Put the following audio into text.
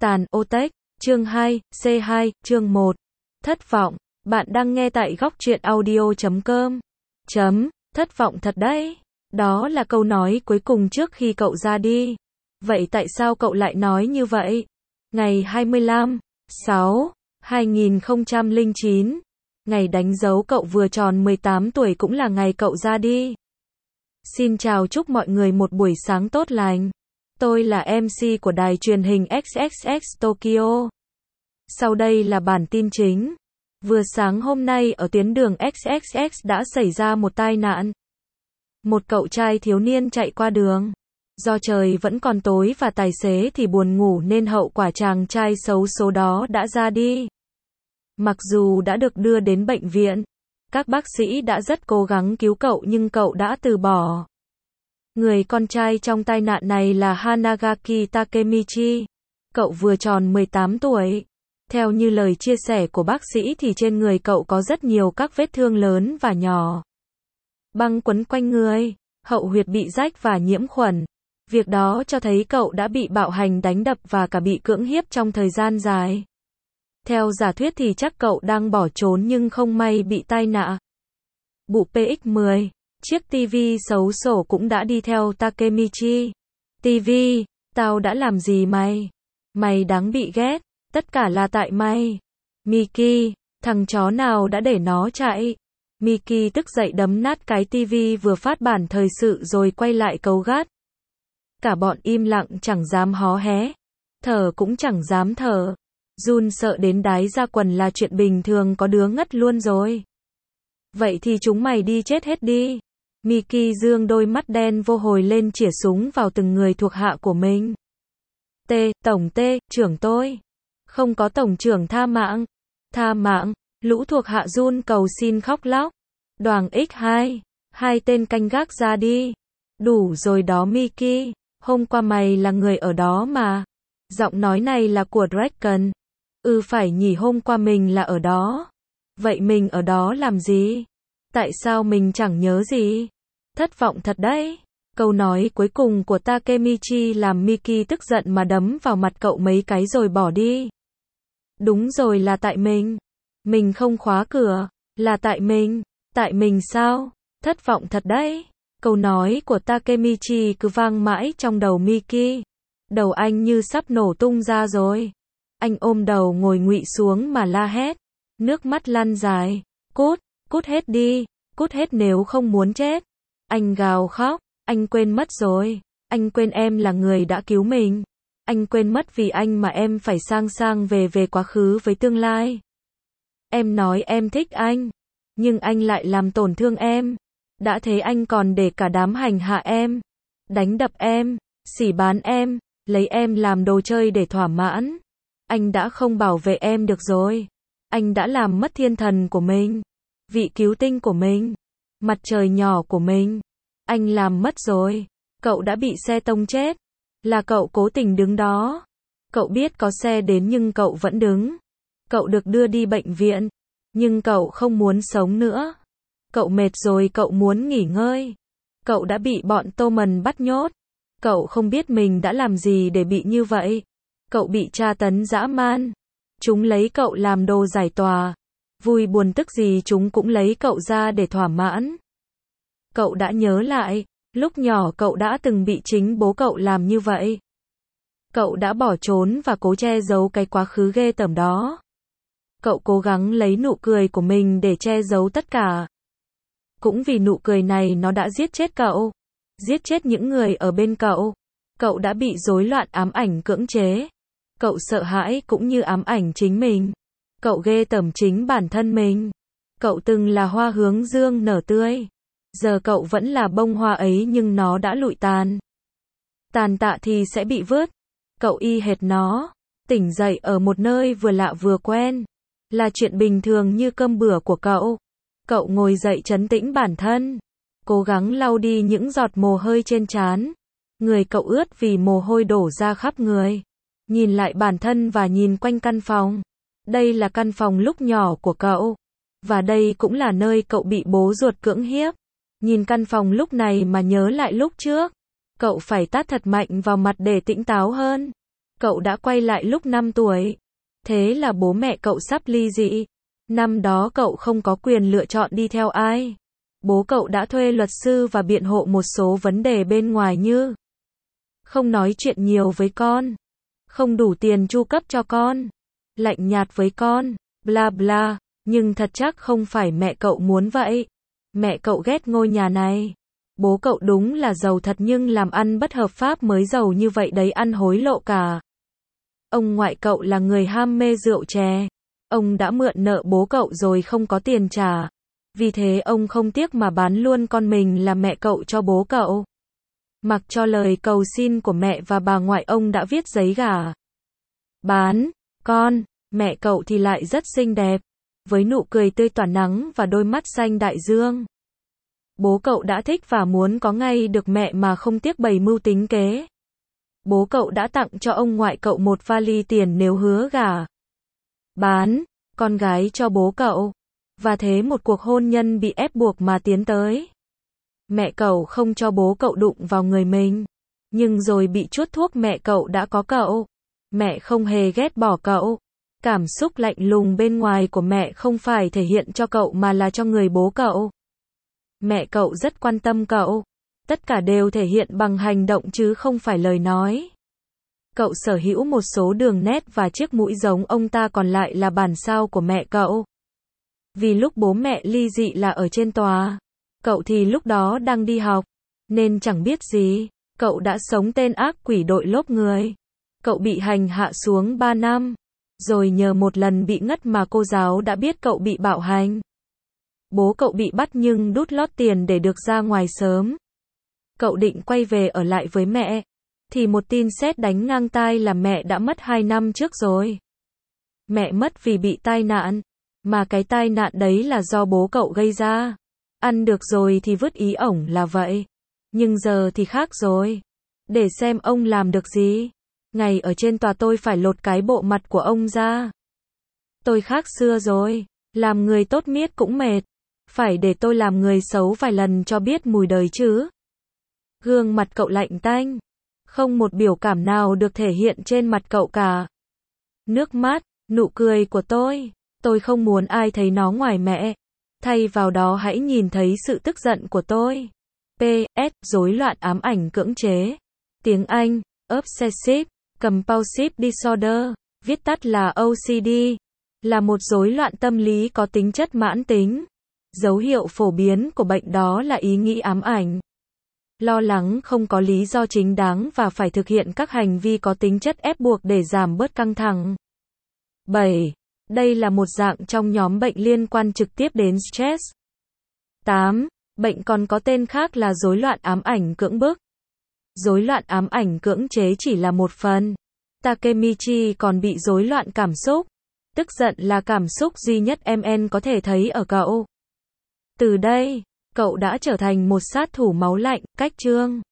Tàn Otech, chương 2, C2, chương 1. Thất vọng. Bạn đang nghe tại góc truyện audio.com. Thất vọng thật đấy. Đó là câu nói cuối cùng trước khi cậu ra đi. Vậy tại sao cậu lại nói như vậy? Ngày 25/6/2009, ngày đánh dấu cậu vừa tròn 18 tuổi cũng là ngày cậu ra đi. Xin chào chúc mọi người một buổi sáng tốt lành. Tôi là MC của đài truyền hình XXX Tokyo. Sau đây là bản tin chính. Vừa sáng hôm nay ở tuyến đường XXX đã xảy ra một tai nạn. Một cậu trai thiếu niên chạy qua đường. Do trời vẫn còn tối và tài xế thì buồn ngủ nên hậu quả chàng trai xấu số đó đã ra đi. Mặc dù đã được đưa đến bệnh viện, các bác sĩ đã rất cố gắng cứu cậu nhưng cậu đã từ bỏ. Người con trai trong tai nạn này là Hanagaki Takemichi. Cậu vừa tròn 18 tuổi. Theo như lời chia sẻ của bác sĩ thì trên người cậu có rất nhiều các vết thương lớn và nhỏ. Băng quấn quanh người, hậu huyệt bị rách và nhiễm khuẩn. Việc đó cho thấy cậu đã bị bạo hành đánh đập và cả bị cưỡng hiếp trong thời gian dài. Theo giả thuyết thì chắc cậu đang bỏ trốn nhưng không may bị tai nạn. Bụ PX10, chiếc TV xấu xổ cũng đã đi theo Takemichi. TV, tao đã làm gì mày? Mày đáng bị ghét, tất cả là tại mày. Miki, thằng chó nào đã để nó chạy? Miki tức giận đấm nát cái TV vừa phát bản thời sự rồi quay lại cấu gắt. Cả bọn im lặng chẳng dám hó hé. Thở cũng chẳng dám thở. Run sợ đến đái ra quần là chuyện bình thường, có đứa ngất luôn rồi. Vậy thì chúng mày đi chết hết đi. Miki dương đôi mắt đen vô hồi lên chĩa súng vào từng người thuộc hạ của mình. Tổng trưởng tôi. Không có tổng trưởng tha mạng. Tha mạng. Lũ thuộc hạ run cầu xin khóc lóc. Đoàn X2. Hai tên canh gác ra đi. Đủ rồi đó Miki. Hôm qua mày là người ở đó mà. Giọng nói này là của Draken. Phải nhỉ, hôm qua mình là ở đó. Vậy mình ở đó làm gì? Tại sao mình chẳng nhớ gì? Thất vọng thật đấy. Câu nói cuối cùng của Takemichi làm Miki tức giận mà đấm vào mặt cậu mấy cái rồi bỏ đi. Đúng rồi, là tại mình. Mình không khóa cửa. Là tại mình. Tại mình sao? Thất vọng thật đấy. Câu nói của Takemichi cứ vang mãi trong đầu Miki. Đầu anh như sắp nổ tung ra rồi. Anh ôm đầu ngồi ngụy xuống mà la hét. Nước mắt lăn dài. Cút hết đi. Cút hết nếu không muốn chết. Anh gào khóc. Anh quên mất rồi. Anh quên em là người đã cứu mình. Anh quên mất vì anh mà em phải sang về quá khứ với tương lai. Em nói em thích anh. Nhưng anh lại làm tổn thương em. Đã thế anh còn để cả đám hành hạ em. Đánh đập em. Sỉ bán em. Lấy em làm đồ chơi để thỏa mãn. Anh đã không bảo vệ em được rồi. Anh đã làm mất thiên thần của mình. Vị cứu tinh của mình. Mặt trời nhỏ của mình. Anh làm mất rồi. Cậu đã bị xe tông chết. Là cậu cố tình đứng đó. Cậu biết có xe đến nhưng cậu vẫn đứng. Cậu được đưa đi bệnh viện. Nhưng cậu không muốn sống nữa. Cậu mệt rồi, cậu muốn nghỉ ngơi. Cậu đã bị bọn Tommen bắt nhốt. Cậu không biết mình đã làm gì để bị như vậy. Cậu bị tra tấn dã man. Chúng lấy cậu làm đồ giải tỏa. Vui buồn tức gì chúng cũng lấy cậu ra để thỏa mãn. Cậu đã nhớ lại, lúc nhỏ cậu đã từng bị chính bố cậu làm như vậy. Cậu đã bỏ trốn và cố che giấu cái quá khứ ghê tởm đó. Cậu cố gắng lấy nụ cười của mình để che giấu tất cả. Cũng vì nụ cười này nó đã giết chết cậu. Giết chết những người ở bên cậu. Cậu đã bị rối loạn ám ảnh cưỡng chế. Cậu sợ hãi cũng như ám ảnh chính mình. Cậu ghê tởm chính bản thân mình. Cậu từng là hoa hướng dương nở tươi. Giờ cậu vẫn là bông hoa ấy nhưng nó đã lụi tàn. Tàn tạ thì sẽ bị vứt. Cậu y hệt nó. Tỉnh dậy ở một nơi vừa lạ vừa quen. Là chuyện bình thường như cơm bữa của cậu. Cậu ngồi dậy trấn tĩnh bản thân. Cố gắng lau đi những giọt mồ hôi trên trán. Người cậu ướt vì mồ hôi đổ ra khắp người. Nhìn lại bản thân và nhìn quanh căn phòng. Đây là căn phòng lúc nhỏ của cậu. Và đây cũng là nơi cậu bị bố ruột cưỡng hiếp. Nhìn căn phòng lúc này mà nhớ lại lúc trước. Cậu phải tát thật mạnh vào mặt để tỉnh táo hơn. Cậu đã quay lại lúc 5 tuổi. Thế là bố mẹ cậu sắp ly dị. Năm đó cậu không có quyền lựa chọn đi theo ai. Bố cậu đã thuê luật sư và biện hộ một số vấn đề bên ngoài như không nói chuyện nhiều với con, không đủ tiền chu cấp cho con, lạnh nhạt với con, bla bla. Nhưng thật chắc không phải mẹ cậu muốn vậy. Mẹ cậu ghét ngôi nhà này. Bố cậu đúng là giàu thật nhưng làm ăn bất hợp pháp mới giàu như vậy đấy, ăn hối lộ cả. Ông ngoại cậu là người ham mê rượu chè. Ông đã mượn nợ bố cậu rồi không có tiền trả. Vì thế ông không tiếc mà bán luôn con mình là mẹ cậu cho bố cậu. Mặc cho lời cầu xin của mẹ và bà ngoại, ông đã viết giấy gả. Bán con. Mẹ cậu thì lại rất xinh đẹp, với nụ cười tươi tỏa nắng và đôi mắt xanh đại dương. Bố cậu đã thích và muốn có ngay được mẹ mà không tiếc bày mưu tính kế. Bố cậu đã tặng cho ông ngoại cậu một vali tiền nếu hứa gả bán con gái cho bố cậu. Và thế một cuộc hôn nhân bị ép buộc mà tiến tới. Mẹ cậu không cho bố cậu đụng vào người mình. Nhưng rồi bị chuốt thuốc mẹ cậu đã có cậu. Mẹ không hề ghét bỏ cậu. Cảm xúc lạnh lùng bên ngoài của mẹ không phải thể hiện cho cậu mà là cho người bố cậu. Mẹ cậu rất quan tâm cậu. Tất cả đều thể hiện bằng hành động chứ không phải lời nói. Cậu sở hữu một số đường nét và chiếc mũi giống ông ta, còn lại là bản sao của mẹ cậu. Vì lúc bố mẹ ly dị là ở trên tòa. Cậu thì lúc đó đang đi học. Nên chẳng biết gì. Cậu đã sống tên ác quỷ đội lốp người. Cậu bị hành hạ xuống 3 năm. Rồi nhờ một lần bị ngất mà cô giáo đã biết cậu bị bạo hành. Bố cậu bị bắt nhưng đút lót tiền để được ra ngoài sớm. Cậu định quay về ở lại với mẹ. Thì một tin sét đánh ngang tai là mẹ đã mất 2 năm trước rồi. Mẹ mất vì bị tai nạn. Mà cái tai nạn đấy là do bố cậu gây ra. Ăn được rồi thì vứt, ý ổng là vậy. Nhưng giờ thì khác rồi. Để xem ông làm được gì. Ngày ở trên tòa tôi phải lột cái bộ mặt của ông ra. Tôi khác xưa rồi. Làm người tốt miết cũng mệt. Phải để tôi làm người xấu vài lần cho biết mùi đời chứ. Gương mặt cậu lạnh tanh. Không một biểu cảm nào được thể hiện trên mặt cậu cả. Nước mắt, nụ cười của tôi không muốn ai thấy nó ngoài mẹ. Thay vào đó hãy nhìn thấy sự tức giận của tôi. PS, rối loạn ám ảnh cưỡng chế. Tiếng Anh, Obsessive Compulsive Disorder, viết tắt là OCD, là một rối loạn tâm lý có tính chất mãn tính. Dấu hiệu phổ biến của bệnh đó là ý nghĩ ám ảnh, lo lắng không có lý do chính đáng và phải thực hiện các hành vi có tính chất ép buộc để giảm bớt căng thẳng. 7. Đây là một dạng trong nhóm bệnh liên quan trực tiếp đến stress. 8. Bệnh còn có tên khác là rối loạn ám ảnh cưỡng bức. Rối loạn ám ảnh cưỡng chế chỉ là một phần. Takemichi còn bị rối loạn cảm xúc. Tức giận là cảm xúc duy nhất MN có thể thấy ở cậu. Từ đây, cậu đã trở thành một sát thủ máu lạnh, cách chương.